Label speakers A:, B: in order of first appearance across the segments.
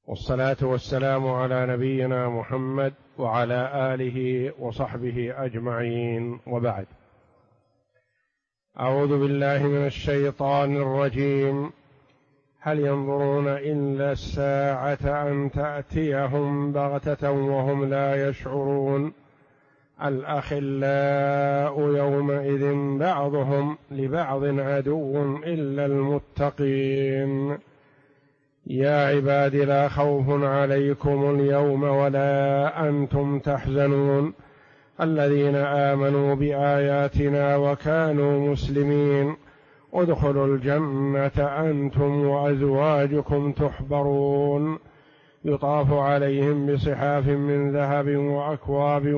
A: والصلاة والسلام على نبينا محمد وعلى آله وصحبه أجمعين، وبعد. أعوذ بالله من الشيطان الرجيم. هل ينظرون إلا الساعة أن تأتيهم بغتة وهم لا يشعرون؟ الأخلاء يومئذ بعضهم لبعض عدو إلا المتقين. يا عباد لا خوف عليكم اليوم ولا أنتم تحزنون الذين آمنوا بآياتنا وكانوا مسلمين ادخلوا الجنة أنتم وأزواجكم تحبرون يطاف عليهم بصحاف من ذهب وأكواب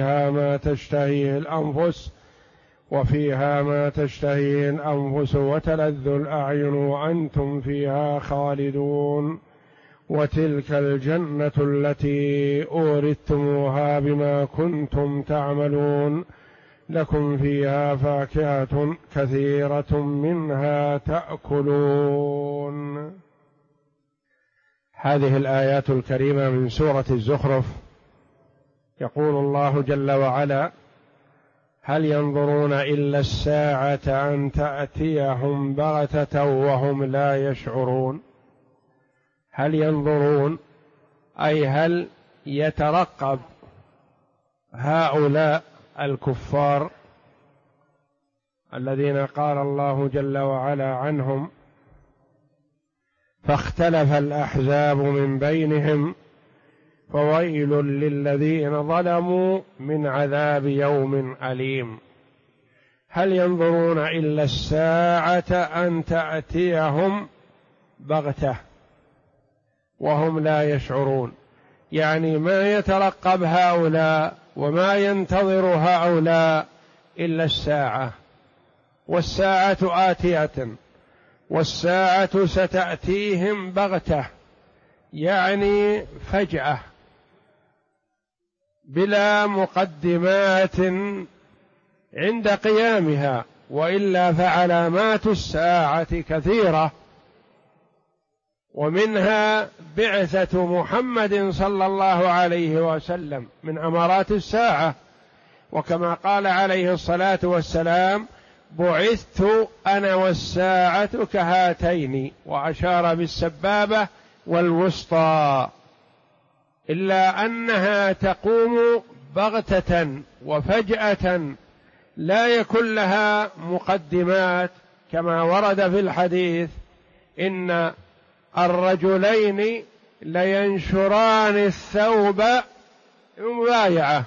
A: وفيها ما تشتهيه الأنفس وتلذ الأعين وأنتم فيها خالدون وتلك الجنة التي أورثتموها بما كنتم تعملون لكم فيها فاكهة كثيرة منها تأكلون. هذه الآيات الكريمة من سورة الزخرف. يقول الله جل وعلا: هل ينظرون إلا الساعة أن تأتيهم بغتة وهم لا يشعرون. هل ينظرون أي هل يترقب هؤلاء الكفار الذين قال الله جل وعلا عنهم: فاختلف الأحزاب من بينهم فويل للذين ظلموا من عذاب يوم أليم. هل ينظرون إلا الساعة أن تأتيهم بغتة وهم لا يشعرون، يعني ما يترقب هؤلاء وما ينتظر هؤلاء إلا الساعة، والساعة آتية، والساعة ستأتيهم بغتة، يعني فجأة بلا مقدمات عند قيامها، وإلا فعلامات الساعة كثيرة، ومنها بعثة محمد صلى الله عليه وسلم من أمارات الساعة، وكما قال عليه الصلاة والسلام: بعثت أنا والساعة كهاتين، وأشار بالسبابة والوسطى، إلا أنها تقوم بغتة وفجأة لا يكون لها مقدمات، كما ورد في الحديث: إن الرجلين لينشران الثوب مبايعة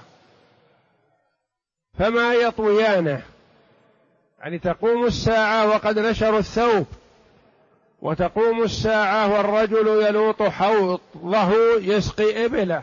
A: فما يطويانه، يعني تقوم الساعة وقد نشروا الثوب، وتقوم الساعة والرجل يلوط حوضه يسقي إبله،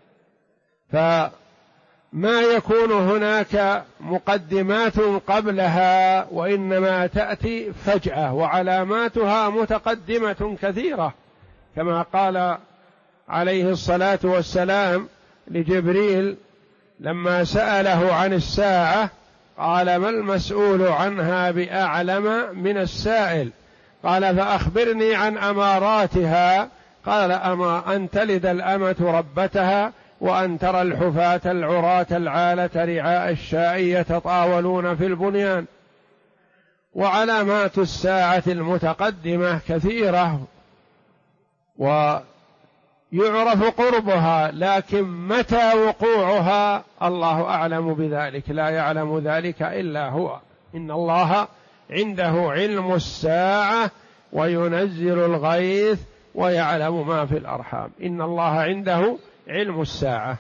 A: فما يكون هناك مقدمات قبلها، وإنما تأتي فجأة، وعلاماتها متقدمة كثيرة، كما قال عليه الصلاة والسلام لجبريل لما سأله عن الساعة قال: ما المسؤول عنها بأعلم من السائل؟ قال: فأخبرني عن أماراتها. قال: أما أن تلد الأمة ربتها، وأن ترى الحفاة العراة العالة رعاء الشاء يتطاولون في البنيان. وعلامات الساعة المتقدمة كثيرة ويعرف قربها، لكن متى وقوعها الله أعلم بذلك، لا يعلم ذلك إلا هو. إن الله عنده علم الساعة وينزل الغيث ويعلم ما في الأرحام. إن الله عنده علم الساعة،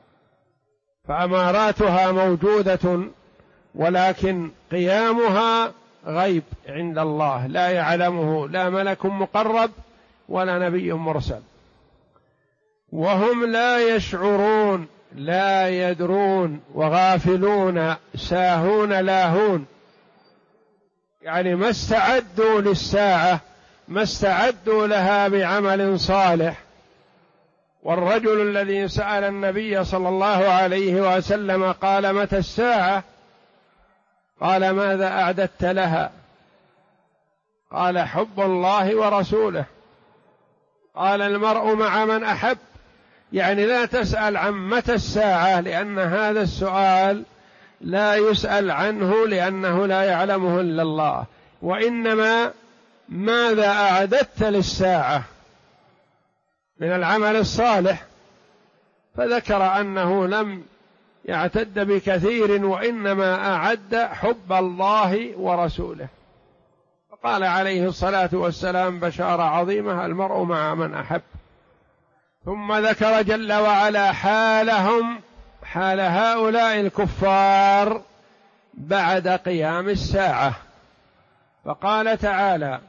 A: فأماراتها موجودة، ولكن قيامها غيب عند الله، لا يعلمه لا ملك مقرب ولا نبي مرسل. وهم لا يشعرون، لا يدرون، وغافلون ساهون لاهون، يعني ما استعدوا للساعة، ما استعدوا لها بعمل صالح. والرجل الذي سأل النبي صلى الله عليه وسلم قال: متى الساعة؟ قال: ماذا أعددت لها؟ قال: حب الله ورسوله. قال المرء مع من أحب، يعني لا تسأل عن متى الساعة، لأن هذا السؤال لا يسأل عنه لأنه لا يعلمه إلا الله، وإنما ماذا أعددت للساعة من العمل الصالح، فذكر أنه لم يعتد بكثير وإنما أعد حب الله ورسوله، فقال عليه الصلاة والسلام بشارة عظيمة: المرء مع من أحب. ثم ذكر جل وعلا حالهم، حال هؤلاء الكفار بعد قيام الساعة، فقال تعالى: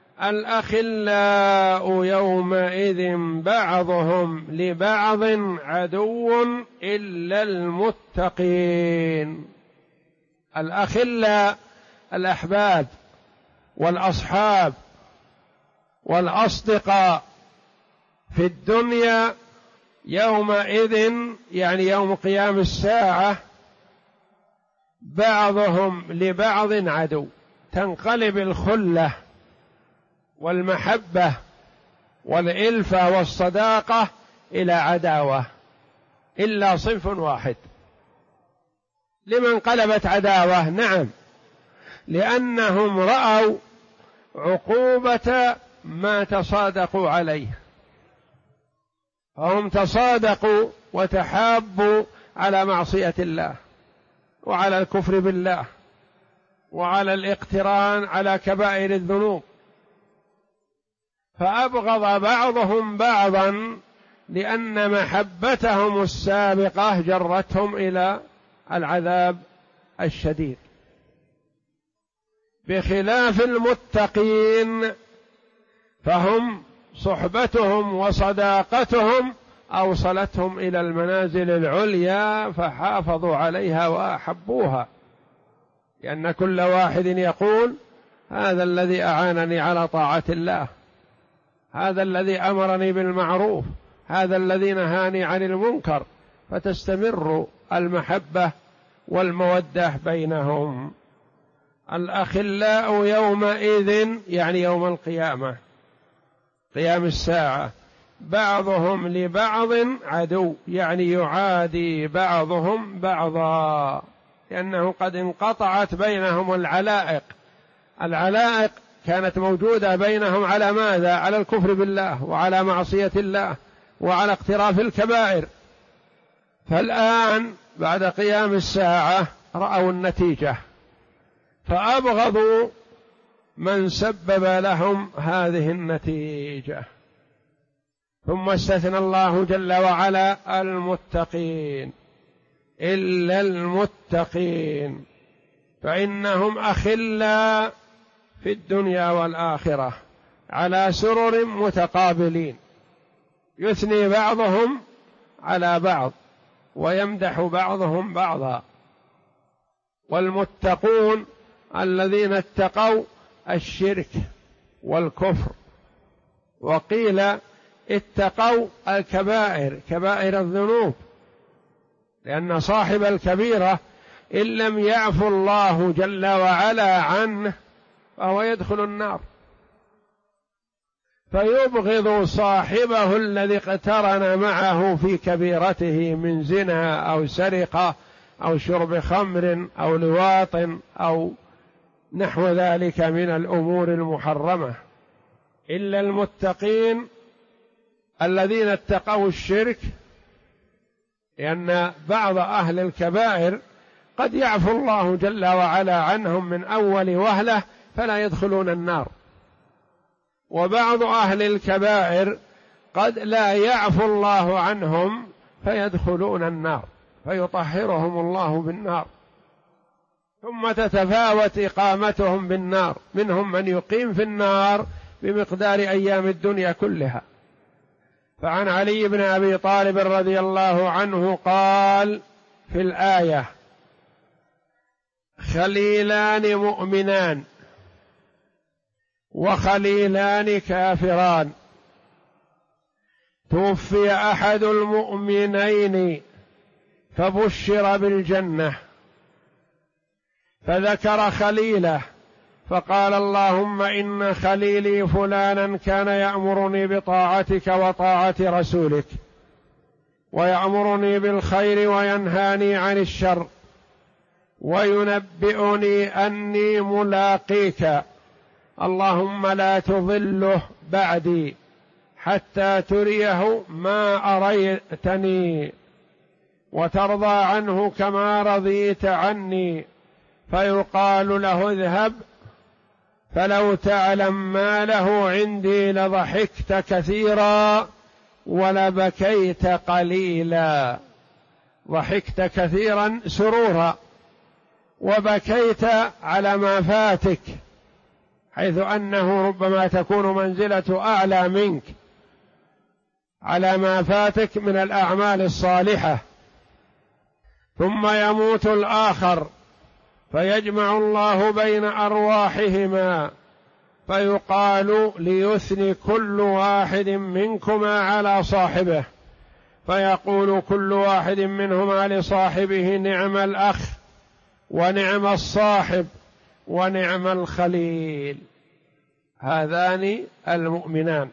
A: الأخلاء يومئذ بعضهم لبعض عدو إلا المتقين. الأخلاء الأحباب والأصحاب والأصدقاء في الدنيا يومئذ، يعني يوم قيام الساعة، بعضهم لبعض عدو، تنقلب الخلة والمحبة والإلفة والصداقة إلى عداوة، إلا صنف واحد. لمن انقلبت عداوة؟ نعم، لأنهم رأوا عقوبة ما تصادقوا عليه، فهم تصادقوا وتحابوا على معصية الله وعلى الكفر بالله وعلى الاقتران على كبائر الذنوب، فأبغض بعضهم بعضا لأن محبتهم السابقة جرتهم إلى العذاب الشديد، بخلاف المتقين فهم صحبتهم وصداقتهم أوصلتهم إلى المنازل العليا فحافظوا عليها وأحبوها، لأن كل واحد يقول: هذا الذي أعانني على طاعة الله، هذا الذي أمرني بالمعروف، هذا الذي نهاني عن المنكر، فتستمر المحبة والمودة بينهم. الأخلاء يومئذ، يعني يوم القيامة، قيام الساعة، بعضهم لبعض عدو، يعني يعادي بعضهم بعضا، لأنه قد انقطعت بينهم العلائق. العلائق كانت موجودة بينهم على ماذا؟ على الكفر بالله وعلى معصية الله وعلى اقتراف الكبائر، فالآن بعد قيام الساعة رأوا النتيجة فأبغضوا من سبب لهم هذه النتيجة. ثم استثنى الله جل وعلا المتقين: إلا المتقين فإنهم أخلاء في الدنيا والآخرة على سرر متقابلين، يثني بعضهم على بعض ويمدح بعضهم بعضا. والمتقون الذين اتقوا الشرك والكفر، وقيل اتقوا الكبائر، كبائر الذنوب، لأن صاحب الكبيرة إن لم يعفو الله جل وعلا عنه فهو يدخل النار، فيبغض صاحبه الذي اقترن معه في كبيرته من زنا أو سرقة أو شرب خمر أو لواط أو نحو ذلك من الأمور المحرمة. إلا المتقين الذين اتقوا الشرك، لأن بعض أهل الكبائر قد يعفو الله جل وعلا عنهم من أول وهلة فلا يدخلون النار، وبعض أهل الكبائر قد لا يعفو الله عنهم فيدخلون النار فيطهرهم الله بالنار، ثم تتفاوت إقامتهم بالنار، منهم من يقيم في النار بمقدار أيام الدنيا كلها. فعن علي بن أبي طالب رضي الله عنه قال في الآية: خليلان مؤمنان وخليلان كافران، توفي أحد المؤمنين فبشر بالجنة، فذكر خليله فقال اللهم إن خليلي فلانا كان يأمرني بطاعتك وطاعة رسولك، ويأمرني بالخير وينهاني عن الشر، وينبئني أني ملاقيك، اللهم لا تضله بعدي حتى تريه ما أريتني وترضى عنه كما رضيت عني. فيقال له اذهب فلو تعلم ما له عندي لضحكت كثيرا ولبكيت قليلا. ضحكت كثيرا سرورا، وبكيت على ما فاتك، حيث أنه ربما تكون منزلة أعلى منك على ما فاتك من الأعمال الصالحة. ثم يموت الآخر فيجمع الله بين أرواحهما فيقال ليثني كل واحد منكما على صاحبه، فيقول كل واحد منهما لصاحبه نعم الأخ ونعم الصاحب ونعم الخليل، هذان المؤمنان.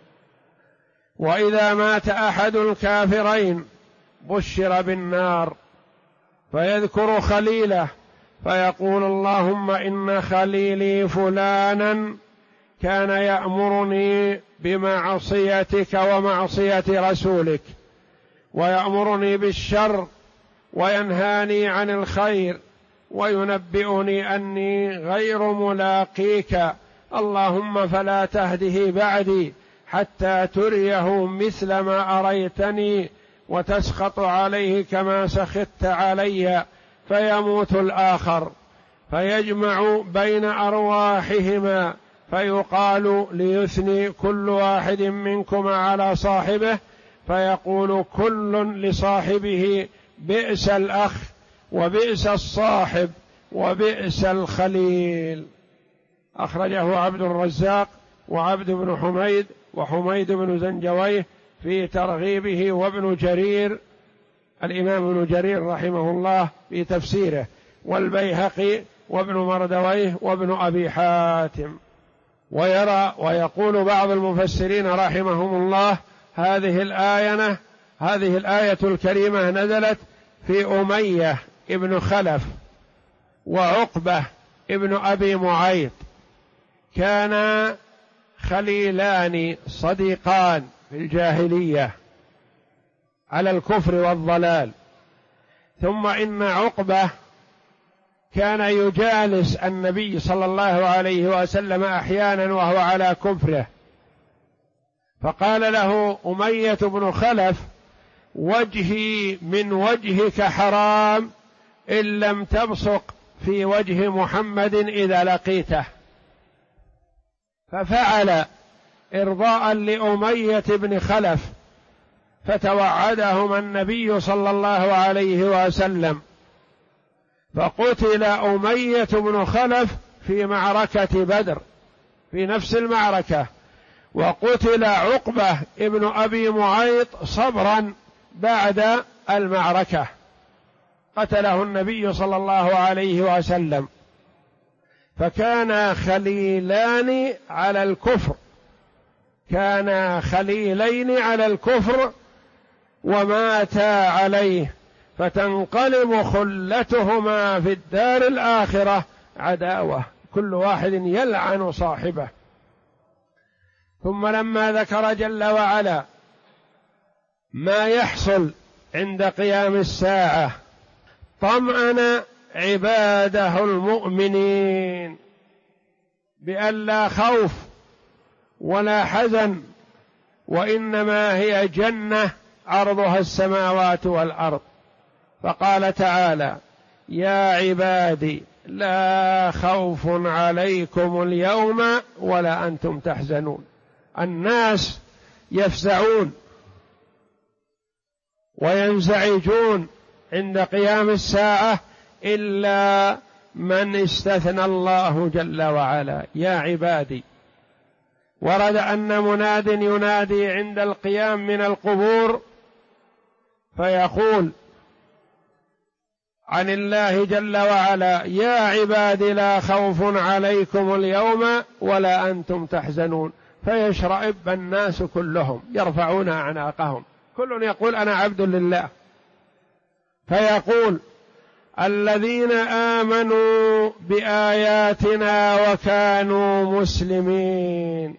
A: وإذا مات أحد الكافرين بشر بالنار فيذكر خليله فيقول اللهم إن خليلي فلانا كان يأمرني بمعصيتك ومعصية رسولك، ويأمرني بالشر وينهاني عن الخير، وينبئني أني غير ملاقيك، اللهم فلا تهده بعدي حتى تريه مثل ما أريتني وتسخط عليه كما سخطت علي. فيموت الآخر فيجمع بين أرواحهما فيقال ليثني كل واحد منكما على صاحبه، فيقول كل لصاحبه بئس الأخ وبئس الصاحب وبئس الخليل. أخرجه عبد الرزاق وعبد بن حميد وحميد بن زنجويه في ترغيبه، وابن جرير الإمام ابن جرير رحمه الله في تفسيره، والبيهقي وابن مردويه وابن أبي حاتم. ويقول بعض المفسرين رحمهم الله هذه الآية الكريمة نزلت في أمية ابن خلف وعقبة ابن أبي معيط، كانا خليلان صديقان في الجاهلية على الكفر والضلال. ثم إن عقبة كان يجالس النبي صلى الله عليه وسلم أحيانا وهو على كفره، فقال له أمية بن خلف وجهي من وجهك حرام إن لم تبصق في وجه محمد إذا لقيته، ففعل إرضاء لأمية بن خلف، فتوعدهما النبي صلى الله عليه وسلم، فقتل أمية بن خلف في معركة بدر في نفس المعركة، وقتل عقبة ابن أبي معيط صبرا بعد المعركة، قتله النبي صلى الله عليه وسلم. فكانا خليلان على الكفر، كانا خليلين على الكفر وماتا عليه، فتنقلب خلتهما في الدار الآخرة عداوة، كل واحد يلعن صاحبه. ثم لما ذكر جل وعلا ما يحصل عند قيام الساعة طمأن عباده المؤمنين بأن لا خوف ولا حزن، وإنما هي جنة عرضها السماوات والأرض. فقال تعالى يا عبادي لا خوف عليكم اليوم ولا أنتم تحزنون. الناس يفزعون وينزعجون عند قيام الساعة إلا من استثنى الله جل وعلا، يا عبادي. ورد أن مناد ينادي عند القيام من القبور فيقول عن الله جل وعلا: يا عباد لا خوف عليكم اليوم ولا أنتم تحزنون، فيشرئب الناس كلهم يرفعون أعناقهم، كل يقول أنا عبد لله، فيقول: الذين آمنوا بآياتنا وكانوا مسلمين،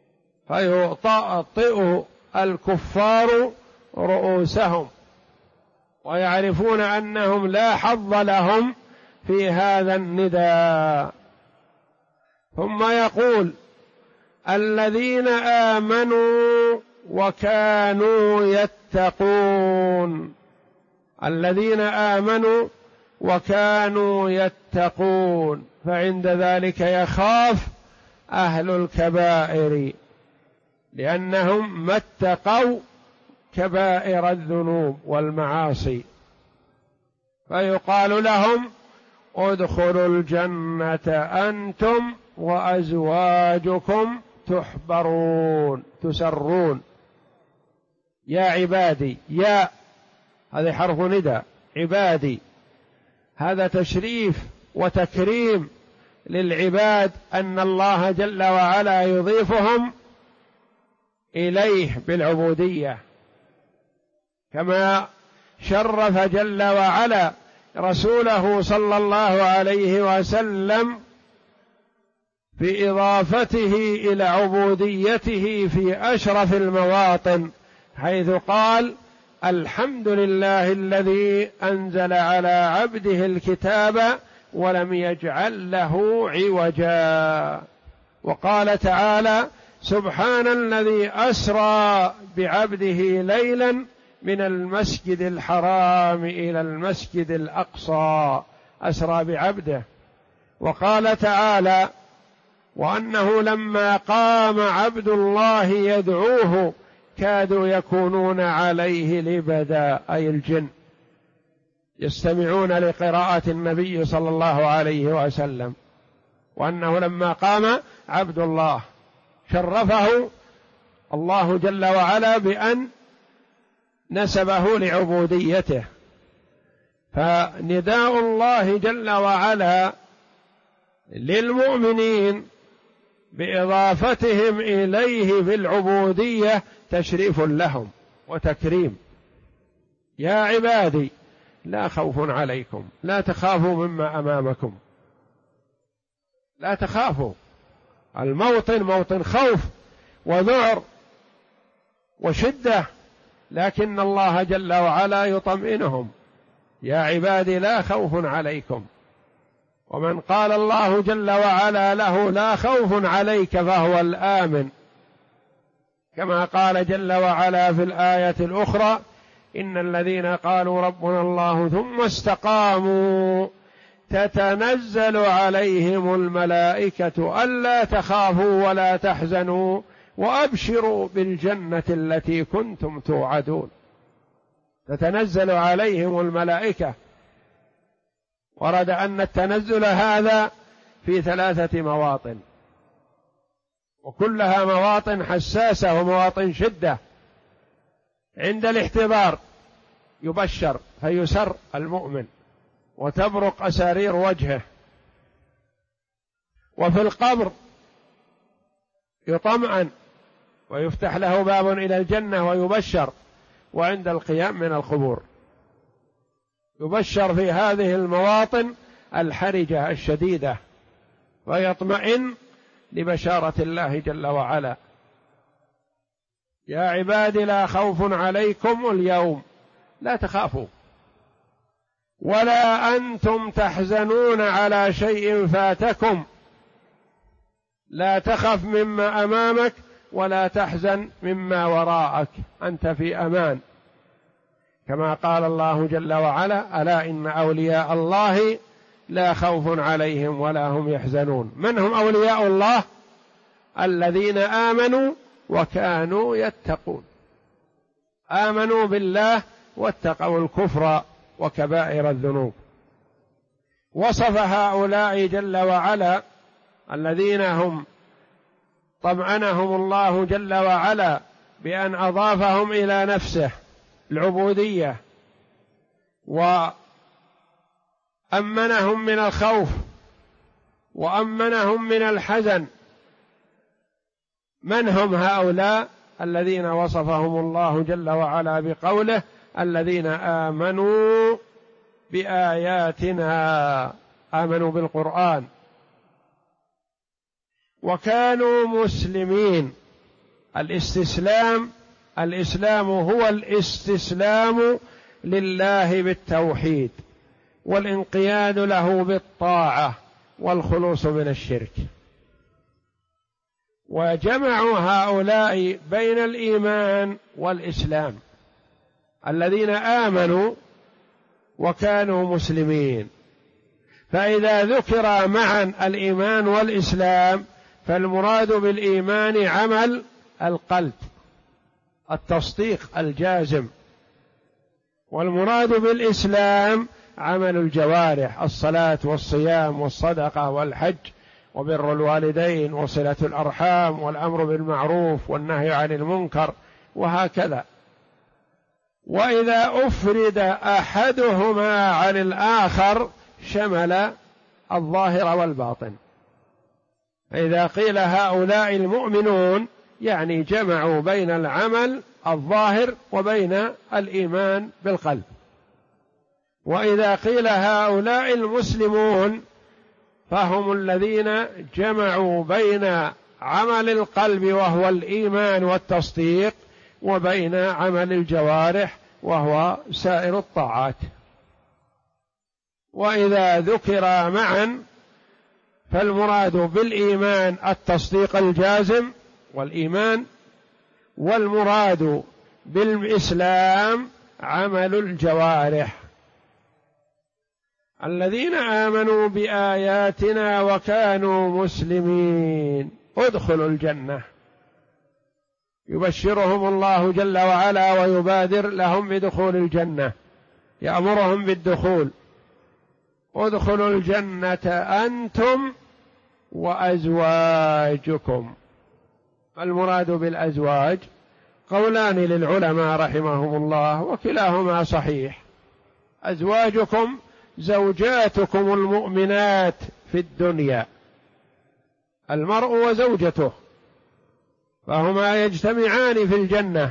A: فيطأطئ الكفار رؤوسهم ويعرفون أنهم لا حظ لهم في هذا النداء. ثم يقول: الذين آمنوا وكانوا يتقون، الذين آمنوا وكانوا يتقون، فعند ذلك يخاف أهل الكبائر لأنهم ما اتقوا كبائر الذنوب والمعاصي، فيقال لهم: ادخلوا الجنة أنتم وأزواجكم تحبرون، تسرون. يا عبادي، يا هذا حرف نداء، عبادي هذا تشريف وتكريم للعباد، أن الله جل وعلا يضيفهم إليه بالعبودية، كما شرف جل وعلا رسوله صلى الله عليه وسلم بإضافته إلى عبوديته في أشرف المواطن، حيث قال: الحمد لله الذي أنزل على عبده الكتاب ولم يجعل له عوجا. وقال تعالى: سبحان الذي أسرى بعبده ليلا من المسجد الحرام إلى المسجد الأقصى، أسرى بعبده. وقال تعالى: وأنه لما قام عبد الله يدعوه كادوا يكونون عليه لبدا، أي الجن يستمعون لقراءة النبي صلى الله عليه وسلم. وأنه لما قام عبد الله شرفه الله جل وعلا بأن نسبه لعبوديته، فنداء الله جل وعلا للمؤمنين بإضافتهم إليه بالعبودية تشريف لهم وتكريم. يا عبادي لا خوف عليكم، لا تخافوا مما أمامكم، لا تخافوا. الموطن موطن خوف وذعر وشدة، لكن الله جل وعلا يطمئنهم: يا عبادي لا خوف عليكم. ومن قال الله جل وعلا له لا خوف عليك فهو الآمن، كما قال جل وعلا في الآية الأخرى: إن الذين قالوا ربنا الله ثم استقاموا تتنزل عليهم الملائكة ألا تخافوا ولا تحزنوا وأبشروا بالجنة التي كنتم توعدون. تتنزل عليهم الملائكة. ورد أن التنزل هذا في 3 مواطن، وكلها مواطن حساسة ومواطن شدة. عند الاحتضار يبشر فيسر المؤمن وتبرق أسارير وجهه، وفي القبر يطمئن ويفتح له باب إلى الجنة ويبشر، وعند القيام من القبور يبشر في هذه المواطن الحرجة الشديدة، ويطمئن لبشارة الله جل وعلا: يا عبادي لا خوف عليكم اليوم، لا تخافوا ولا أنتم تحزنون على شيء فاتكم، لا تخف مما أمامك ولا تحزن مما وراءك، أنت في أمان، كما قال الله جل وعلا: ألا إن أولياء الله لا خوف عليهم ولا هم يحزنون. من هم أولياء الله؟ الذين آمنوا وكانوا يتقون، آمنوا بالله واتقوا الكفر وكبائر الذنوب. وصف هؤلاء جل وعلا الذين هم طمأنهم الله جل وعلا بأن أضافهم إلى نفسه العبودية أمنهم من الخوف وأمنهم من الحزن. من هم هؤلاء الذين وصفهم الله جل وعلا بقوله الذين آمنوا بآياتنا، آمنوا بالقرآن وكانوا مسلمين. الإسلام هو الاستسلام لله بالتوحيد والانقياد له بالطاعة والخلوص من الشرك. وجمعوا هؤلاء بين الإيمان والإسلام، الذين آمنوا وكانوا مسلمين. فإذا ذكر معا الإيمان والإسلام فالمراد بالإيمان عمل القلب، التصديق الجازم، والمراد بالإسلام عمل الجوارح، الصلاة والصيام والصدقة والحج وبر الوالدين وصلة الأرحام والأمر بالمعروف والنهي عن المنكر وهكذا. وإذا أفرد أحدهما عن الآخر شمل الظاهر والباطن. فإذا قيل هؤلاء المؤمنون يعني جمعوا بين العمل الظاهر وبين الإيمان بالقلب. وإذا قيل هؤلاء المسلمون فهم الذين جمعوا بين عمل القلب وهو الإيمان والتصديق وبين عمل الجوارح وهو سائر الطاعات. وإذا ذكر معا فالمراد بالإيمان التصديق الجازم والإيمان، والمراد بالإسلام عمل الجوارح. الذين آمنوا بآياتنا وكانوا مسلمين ادخلوا الجنة، يبشرهم الله جل وعلا ويبادر لهم بدخول الجنة، يأمرهم بالدخول. ادخلوا الجنة أنتم وأزواجكم. المراد بالأزواج قولان للعلماء رحمهم الله وكلاهما صحيح. أزواجكم زوجاتكم المؤمنات في الدنيا، المرء وزوجته، فهما يجتمعان في الجنة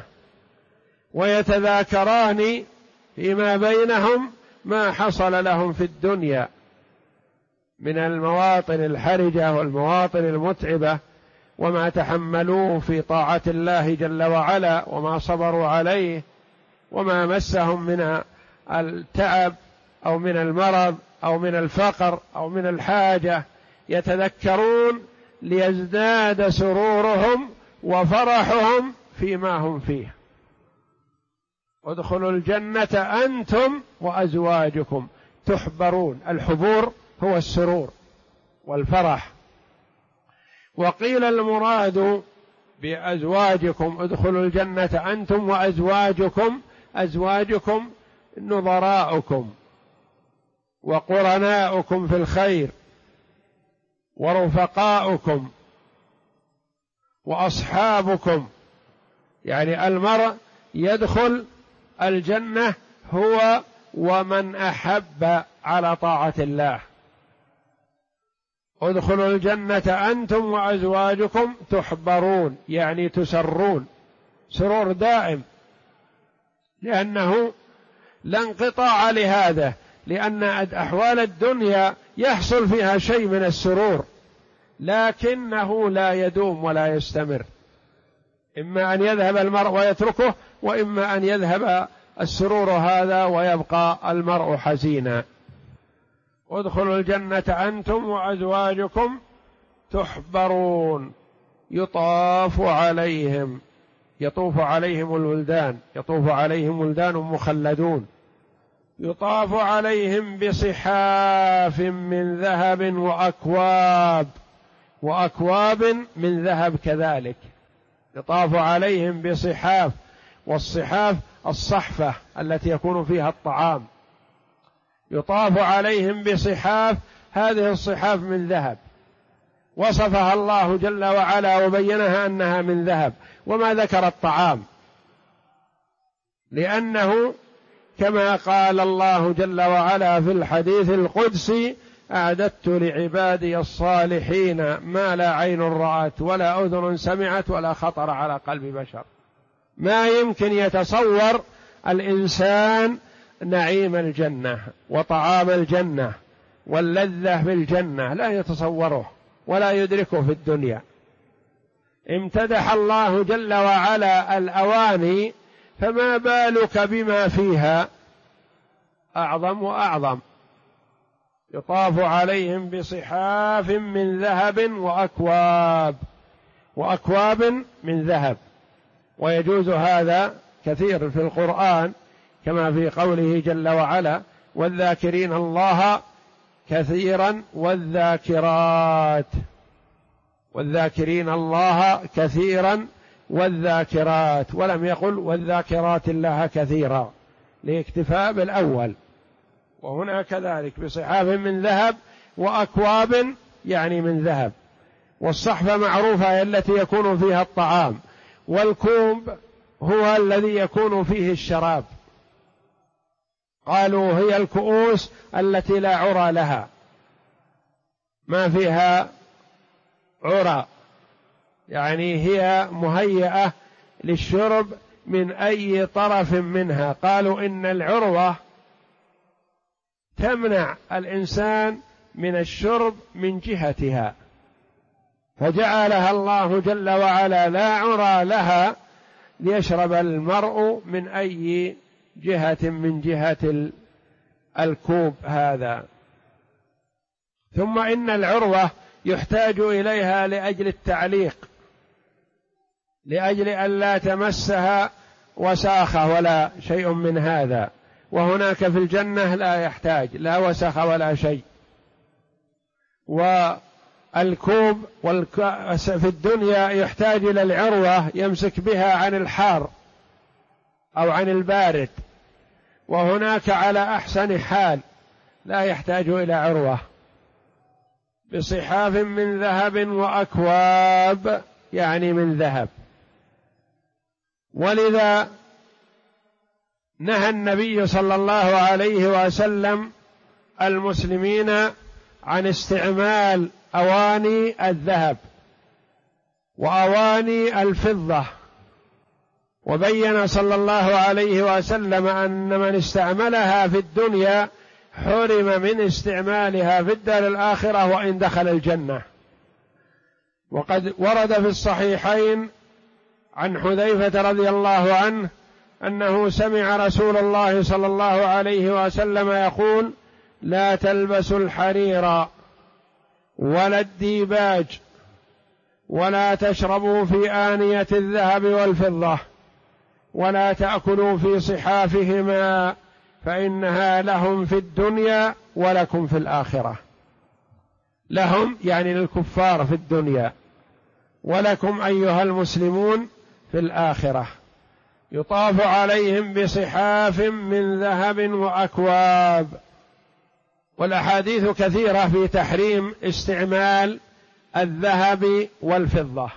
A: ويتذاكران فيما بينهم ما حصل لهم في الدنيا من المواطن الحرجة والمواطن المتعبة، وما تحملوه في طاعة الله جل وعلا وما صبروا عليه، وما مسهم من التعب أو من المرض أو من الفقر أو من الحاجة، يتذكرون ليزداد سرورهم وفرحهم فيما هم فيه. ادخلوا الجنة أنتم وأزواجكم تحبرون. الحبور هو السرور والفرح. وقيل المراد بأزواجكم ادخلوا الجنة أنتم وأزواجكم، أزواجكم نظراؤكم وقرناؤكم في الخير ورفقاؤكم وأصحابكم. يعني المرء يدخل الجنة هو ومن أحب على طاعة الله. ادخلوا الجنة أنتم وأزواجكم تحبرون، يعني تسرون سرور دائم، لأنه لا انقطاع لهذا، لأن أحوال الدنيا يحصل فيها شيء من السرور لكنه لا يدوم ولا يستمر، إما أن يذهب المرء ويتركه، وإما أن يذهب السرور هذا ويبقى المرء حزينا. ادخلوا الجنة أنتم وأزواجكم تحبرون يطوف عليهم الولدان، يطوف عليهم ولدان مخلدون، يطاف عليهم بصحاف من ذهب وأكواب من ذهب كذلك. يطاف عليهم بصحاف، والصحاف الصحفة التي يكون فيها الطعام. يطاف عليهم بصحاف، هذه الصحاف من ذهب، وصفها الله جل وعلا وبينها أنها من ذهب، وما ذكر الطعام، لأنه كما قال الله جل وعلا في الحديث القدسي: أعددت لعبادي الصالحين ما لا عين رأت ولا أذن سمعت ولا خطر على قلب بشر. ما يمكن يتصور الإنسان نعيم الجنة وطعام الجنة واللذة بالجنة، لا يتصوره ولا يدركه في الدنيا. امتدح الله جل وعلا الأواني، فما بالك بما فيها أعظم وأعظم. يطاف عليهم بصحاف من ذهب وأكواب من ذهب. ويجوز هذا كثير في القرآن، كما في قوله جل وعلا: والذاكرين الله كثيرا والذاكرين الله كثيرا والذاكرات، ولم يقل والذاكرات الله كثيرا لاكتفاء بالأول. وهنا كذلك بصحاف من ذهب وأكواب يعني من ذهب. والصحفة معروفة هي التي يكون فيها الطعام، والكوب هو الذي يكون فيه الشراب. قالوا هي الكؤوس التي لا عرى لها، ما فيها عرى، يعني هي مهيئة للشرب من أي طرف منها. قالوا إن العروة تمنع الإنسان من الشرب من جهتها، فجعلها الله جل وعلا لا عرى لها ليشرب المرء من أي جهة من جهة الكوب هذا. ثم إن العروة يحتاج إليها لأجل التعليق، لأجل أن لا تمسها وساخة ولا شيء من هذا. وهناك في الجنة لا يحتاج لا وسخ ولا شيء. والكوب في الدنيا يحتاج إلى العروة يمسك بها عن الحار أو عن البارد، وهناك على أحسن حال لا يحتاج إلى عروة. بصحاف من ذهب وأكواب يعني من ذهب. ولذا نهى النبي صلى الله عليه وسلم المسلمين عن استعمال أواني الذهب وأواني الفضة، وبين صلى الله عليه وسلم أن من استعملها في الدنيا حرم من استعمالها في الدار الآخرة وإن دخل الجنة. وقد ورد في الصحيحين عن حذيفة رضي الله عنه أنه سمع رسول الله صلى الله عليه وسلم يقول: لا تلبسوا الحرير ولا الديباج ولا تشربوا في آنية الذهب والفضة ولا تأكلوا في صحافهما فإنها لهم في الدنيا ولكم في الآخرة. لهم يعني للكفار في الدنيا، ولكم أيها المسلمون في الآخرة. يطاف عليهم بصحاف من ذهب وأكواب. والأحاديث كثيرة في تحريم استعمال الذهب والفضة.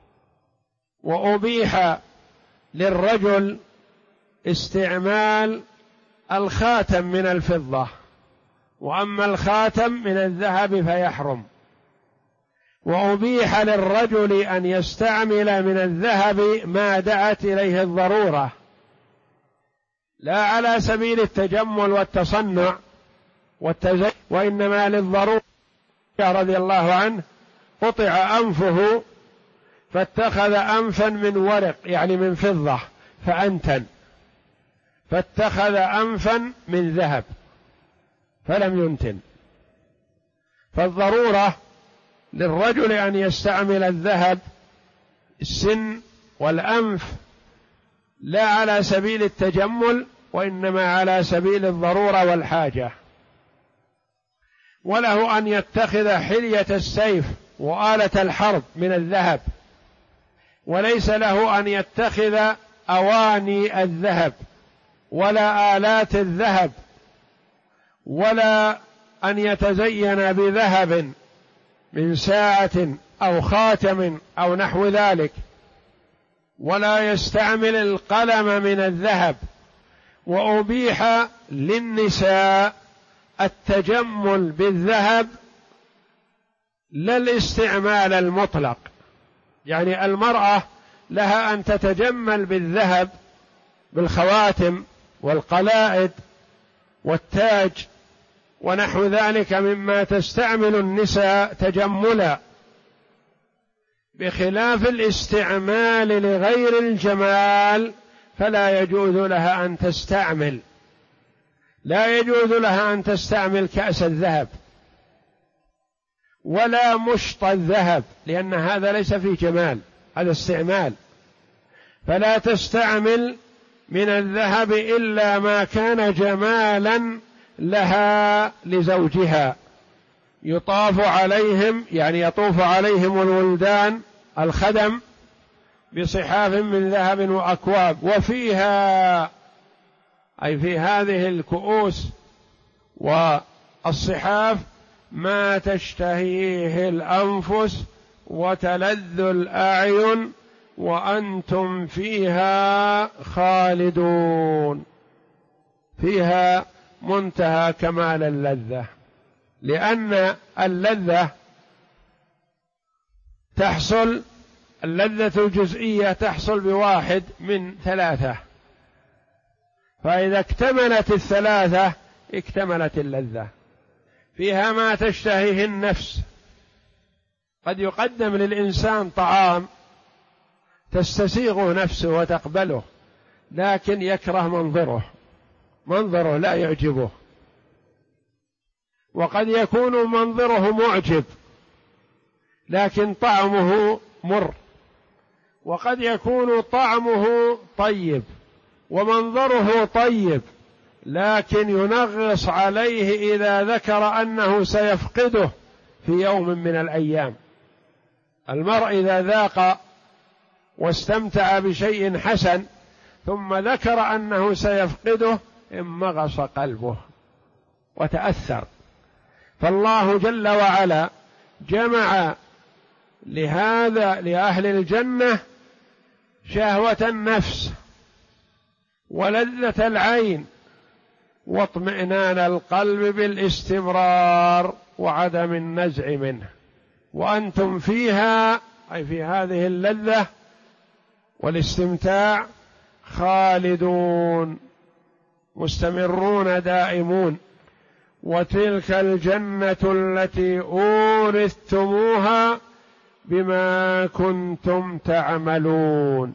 A: وأبيح للرجل استعمال الخاتم من الفضة، وأما الخاتم من الذهب فيحرم. وأبيح للرجل أن يستعمل من الذهب ما دعت إليه الضرورة، لا على سبيل التجمل والتصنع والتزين، وإنما للضرورة. رضي الله عنه قطع أنفه فاتخذ أنفا من ورق يعني من فضة فأنتن، فاتخذ أنفا من ذهب فلم ينتن. فالضرورة للرجل أن يستعمل الذهب السن والأنف لا على سبيل التجمل وإنما على سبيل الضرورة والحاجة. وله أن يتخذ حلية السيف وآلة الحرب من الذهب، وليس له أن يتخذ أواني الذهب ولا آلات الذهب، ولا أن يتزين بذهب من ساعة أو خاتم أو نحو ذلك، ولا يستعمل القلم من الذهب، وأبيح للنساء التجمل بالذهب لا الاستعمال المطلق، يعني المرأة لها أن تتجمل بالذهب بالخواتم والقلائد والتاج ونحو ذلك مما تستعمل النساء تجملا، بخلاف الاستعمال لغير الجمال فلا يجوز لها أن تستعمل، لا يجوز لها أن تستعمل كأس الذهب ولا مشط الذهب، لأن هذا ليس فيه جمال، هذا استعمال، فلا تستعمل من الذهب إلا ما كان جمالا لها لزوجها، يطاف عليهم يعني يطوف عليهم الولدان الخدم بصحاف من ذهب وأكواب، وفيها أي في هذه الكؤوس والصحاف ما تشتهيه الأنفس وتلذ الأعين وأنتم فيها خالدون، فيها منتهى كمال اللذة، لأن اللذة تحصل، اللذة الجزئية تحصل بواحد من ثلاثة، فإذا اكتملت الثلاثة اكتملت اللذة. فيها ما تشتهيه النفس، قد يقدم للإنسان طعام تستسيغه نفسه وتقبله، لكن يكره منظره لا يعجبه، وقد يكون منظره معجب لكن طعمه مر، وقد يكون طعمه طيب ومنظره طيب لكن ينغص عليه إذا ذكر أنه سيفقده في يوم من الأيام. المرء إذا ذاق واستمتع بشيء حسن ثم ذكر أنه سيفقده انمغص قلبه وتأثر. فالله جل وعلا جمع لهذا لأهل الجنة شهوة النفس ولذة العين واطمئنان القلب بالاستمرار وعدم النزع منه، وأنتم فيها أي في هذه اللذة والاستمتاع خالدون مستمرون دائمون. وتلك الجنة التي أورثتموها بما كنتم تعملون.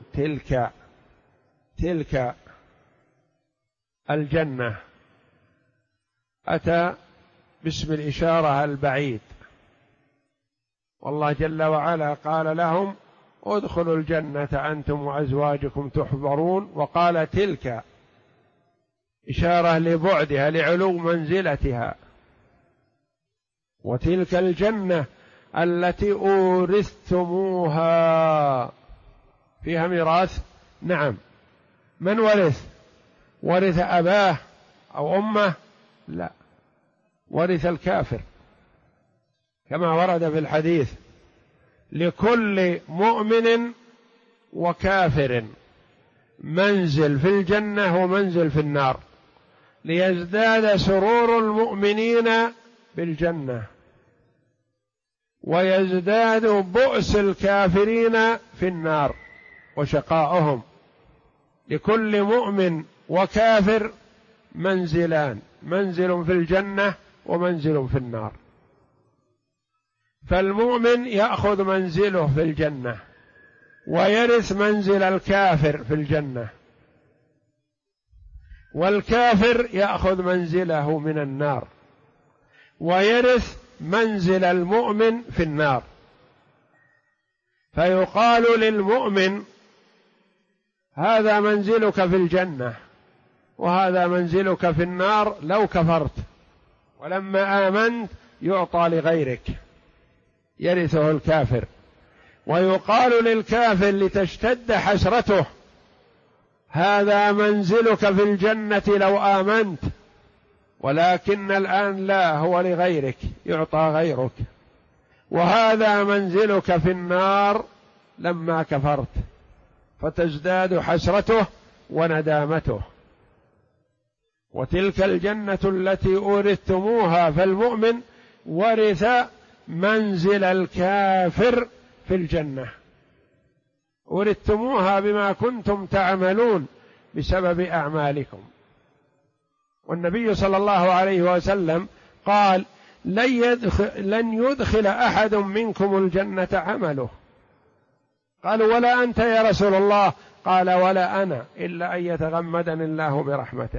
A: تلك الجنة أتى باسم الإشارة البعيد، والله جل وعلا قال لهم ادخلوا الجنة أنتم وأزواجكم تحبرون، وقال تلك إشارة لبعدها لعلو منزلتها. وتلك الجنة التي أورثتموها فيها ميراث، نعم. من ورث أباه أو أمه؟ لا، ورث الكافر، كما ورد في الحديث لكل مؤمن وكافر منزل في الجنة ومنزل في النار، ليزداد سرور المؤمنين بالجنة ويزداد بؤس الكافرين في النار وشقاؤهم. لكل مؤمن وكافر منزلان، منزل في الجنة ومنزل في النار، فالمؤمن يأخذ منزله في الجنة ويرث منزل الكافر في الجنة، والكافر يأخذ منزله من النار ويرث منزل المؤمن في النار. فيقال للمؤمن هذا منزلك في الجنة وهذا منزلك في النار لو كفرت، ولما آمنت يعطى لغيرك يرثه الكافر. ويقال للكافر لتشتد حسرته هذا منزلك في الجنة لو آمنت، ولكن الآن لا، هو لغيرك يعطى غيرك. وهذا منزلك في النار لما كفرت، فتزداد حسرته وندامته. وتلك الجنة التي أورثتموها، فالمؤمن ورث منزل الكافر في الجنة، أورثتموها بما كنتم تعملون بسبب أعمالكم. والنبي صلى الله عليه وسلم قال: لن يدخل أحد منكم الجنة عمله. قالوا: ولا أنت يا رسول الله؟ قال: ولا أنا، إلا أن يتغمدني الله برحمته.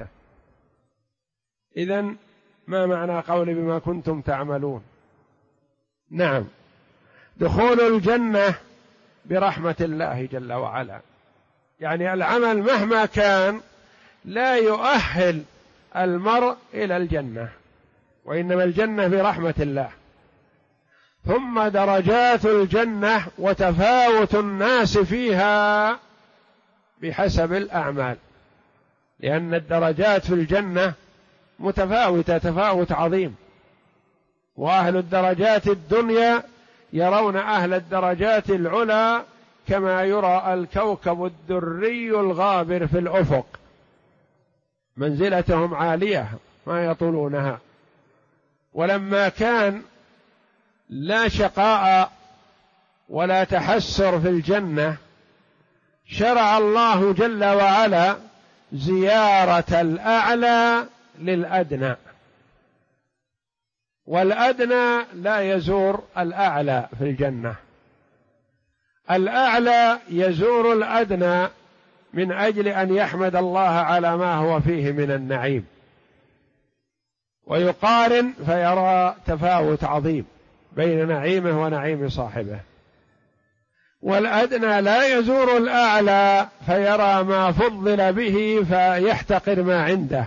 A: إذن ما معنى قول بما كنتم تعملون؟ نعم، دخول الجنة برحمة الله جل وعلا، يعني العمل مهما كان لا يؤهل المرء إلى الجنة، وإنما الجنة برحمة الله. ثم درجات الجنة وتفاوت الناس فيها بحسب الأعمال، لأن الدرجات في الجنة متفاوتة تفاوت عظيم، وأهل الدرجات الدنيا يرون أهل الدرجات العلى كما يرى الكوكب الدري الغابر في الأفق، منزلتهم عالية ما يطولونها. ولما كان لا شقاء ولا تحسر في الجنة، شرع الله جل وعلا زيارة الأعلى للأدنى، والأدنى لا يزور الأعلى في الجنة، الأعلى يزور الأدنى من أجل أن يحمد الله على ما هو فيه من النعيم، ويقارن فيرى تفاوت عظيم بين نعيمه ونعيم صاحبه. والأدنى لا يزور الأعلى فيرى ما فضل به فيحتقر ما عنده.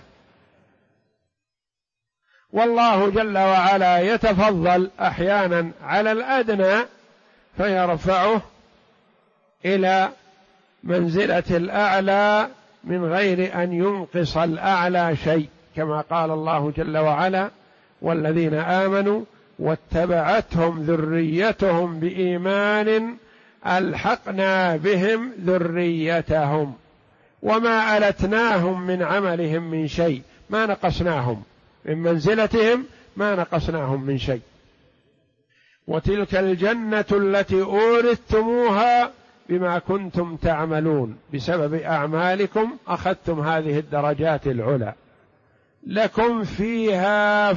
A: والله جل وعلا يتفضل أحيانا على الأدنى فيرفعه إلى منزلة الأعلى من غير أن ينقص الأعلى شيء، كما قال الله جل وعلا: والذين آمنوا واتبعتهم ذريتهم بإيمان ألحقنا بهم ذريتهم وما ألتناهم من عملهم من شيء، ما نقصناهم من منزلتهم، ما نقصناهم من شيء. وتلك الجنة التي أورثتموها بما كنتم تعملون، بسبب أعمالكم أخذتم هذه الدرجات العلى. لكم فيها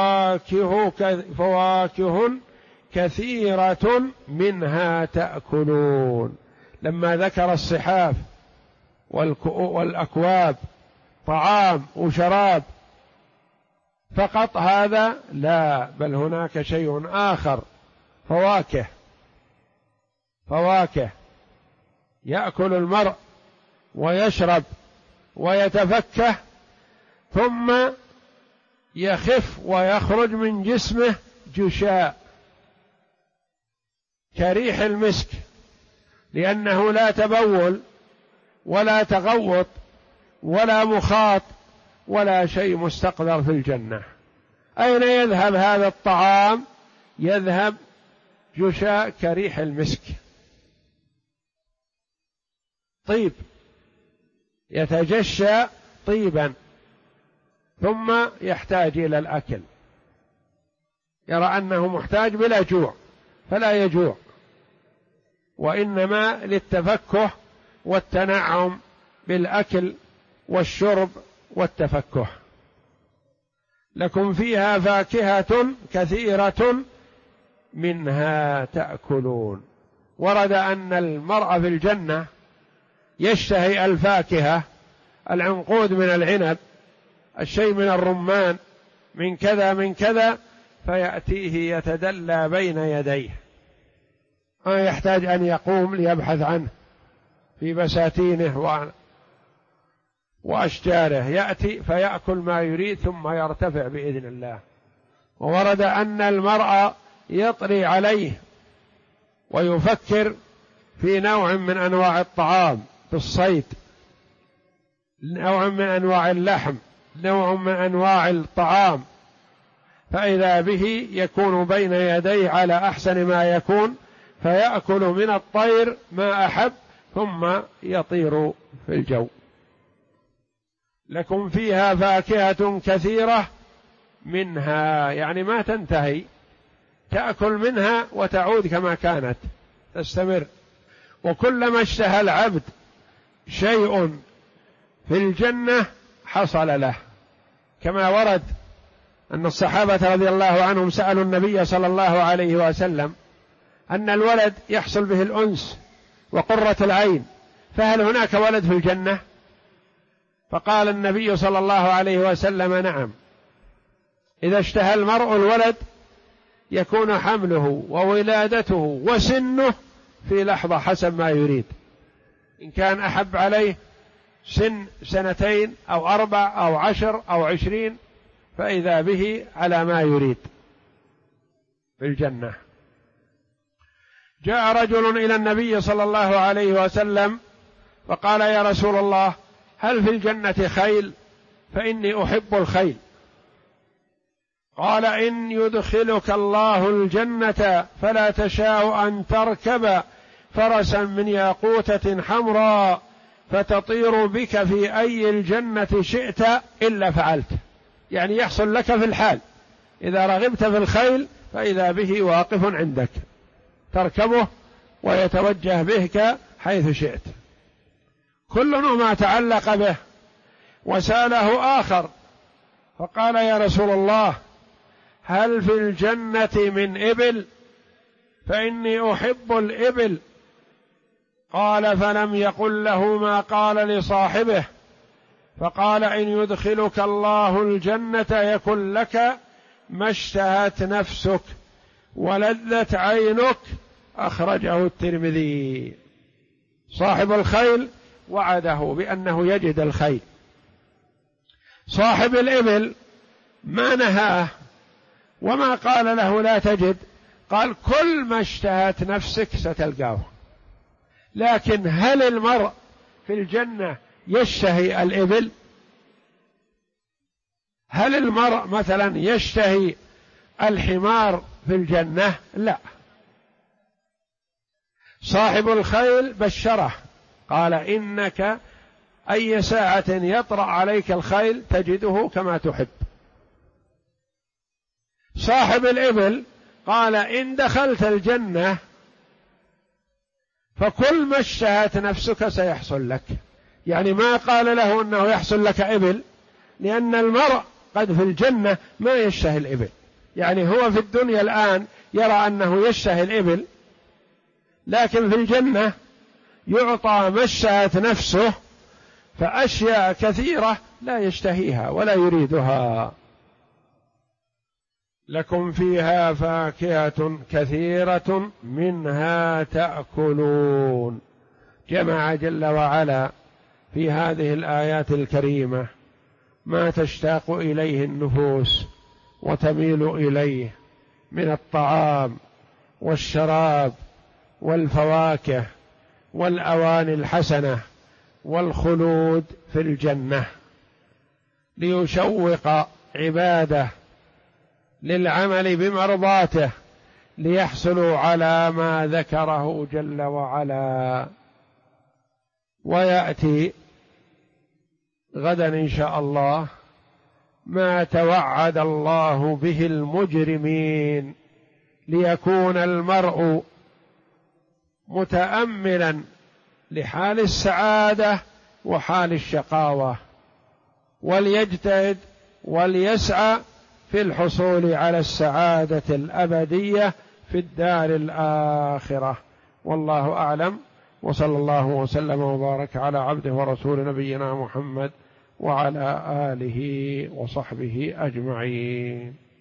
A: فواكه كثيرة منها تأكلون. لما ذكر الصحاف والأكواب طعام وشراب فقط هذا لا، بل هناك شيء آخر، فواكه يأكل المرء ويشرب ويتفكه ثم يخف ويخرج من جسمه جشاء كريح المسك، لأنه لا تبول ولا تغوط ولا مخاط ولا شيء مستقذر في الجنة. أين يذهب هذا الطعام؟ يذهب جشاء كريح المسك، طيب، يتجشى طيبا ثم يحتاج إلى الأكل، يرى أنه محتاج بلا جوع فلا يجوع، وإنما للتفكه والتنعم بالأكل والشرب والتفكه. لكم فيها فاكهة كثيرة منها تأكلون. ورد أن المرء في الجنة يشتهي الفاكهة، العنقود من العنب، الشيء من الرمان، من كذا من كذا، فيأتيه يتدلى بين يديه، ما يحتاج أن يقوم ليبحث عنه في بساتينه وأشجاره، يأتي فيأكل ما يريد ثم يرتفع بإذن الله. وورد أن المرء يطري عليه ويفكر في نوع من أنواع الطعام، في الصيد، نوع من أنواع اللحم، نوع من أنواع الطعام، فإذا به يكون بين يديه على أحسن ما يكون، فيأكل من الطير ما أحب ثم يطير في الجو. لكم فيها فاكهة كثيرة منها، يعني ما تنتهي، تأكل منها وتعود كما كانت تستمر. وكلما اشتهى العبد شيء في الجنة حصل له، كما ورد أن الصحابة رضي الله عنهم سألوا النبي صلى الله عليه وسلم أن الولد يحصل به الأنس وقرة العين، فهل هناك ولد في الجنة؟ فقال النبي صلى الله عليه وسلم: نعم، إذا اشتهى المرء الولد يكون حمله وولادته وسنه في لحظة حسب ما يريد، إن كان أحب عليه سنتين أو 4 أو 10 أو 20 فإذا به على ما يريد في الجنة. جاء رجل إلى النبي صلى الله عليه وسلم فقال: يا رسول الله، هل في الجنة خيل؟ فإني أحب الخيل. قال: إن يدخلك الله الجنة فلا تشاء أن تركب فرسا من ياقوتة حمراء فتطير بك في أي الجنة شئت إلا فعلت، يعني يحصل لك في الحال إذا رغبت في الخيل فإذا به واقف عندك تركبه ويتوجه بك حيث شئت. كل ما تعلق به. وسأله آخر فقال: يا رسول الله، هل في الجنة من إبل؟ فإني أحب الإبل. قال: فلم يقل له ما قال لصاحبه، فقال: إن يدخلك الله الجنة يكن لك ما اشتهت نفسك ولذت عينك. أخرجه الترمذي. صاحب الخيل وعده بأنه يجد الخيل. صاحب الإبل ما نهاه وما قال له لا تجد، قال: كل ما اشتهت نفسك ستلقاه. لكن هل المرء في الجنة يشتهي الإبل؟ هل المرء مثلا يشتهي الحمار في الجنة؟ لا. صاحب الخيل بشره قال: إنك أي ساعة يطرأ عليك الخيل تجده كما تحب. صاحب الإبل قال: إن دخلت الجنة فكل ما اشتهت نفسك سيحصل لك، يعني ما قال له أنه يحصل لك إبل، لأن المرء قد في الجنة ما يشتهي الإبل، يعني هو في الدنيا الآن يرى أنه يشتهي الإبل، لكن في الجنة يعطى ما اشتهت نفسه، فأشياء كثيرة لا يشتهيها ولا يريدها. لكم فيها فاكهة كثيرة منها تأكلون. جمع جل وعلا في هذه الآيات الكريمة ما تشتاق إليه النفوس وتميل إليه من الطعام والشراب والفواكه والأواني الحسنة والخلود في الجنة، ليشوق عباده للعمل بمرضاته ليحصلوا على ما ذكره جل وعلا. ويأتي غدا إن شاء الله ما توعد الله به المجرمين، ليكون المرء متأملا لحال السعادة وحال الشقاوة، وليجتهد وليسعى في الحصول على السعادة الأبدية في الدار الآخرة. والله أعلم، وصلى الله وسلم وبارك على عبده ورسول نبينا محمد وعلى آله وصحبه أجمعين.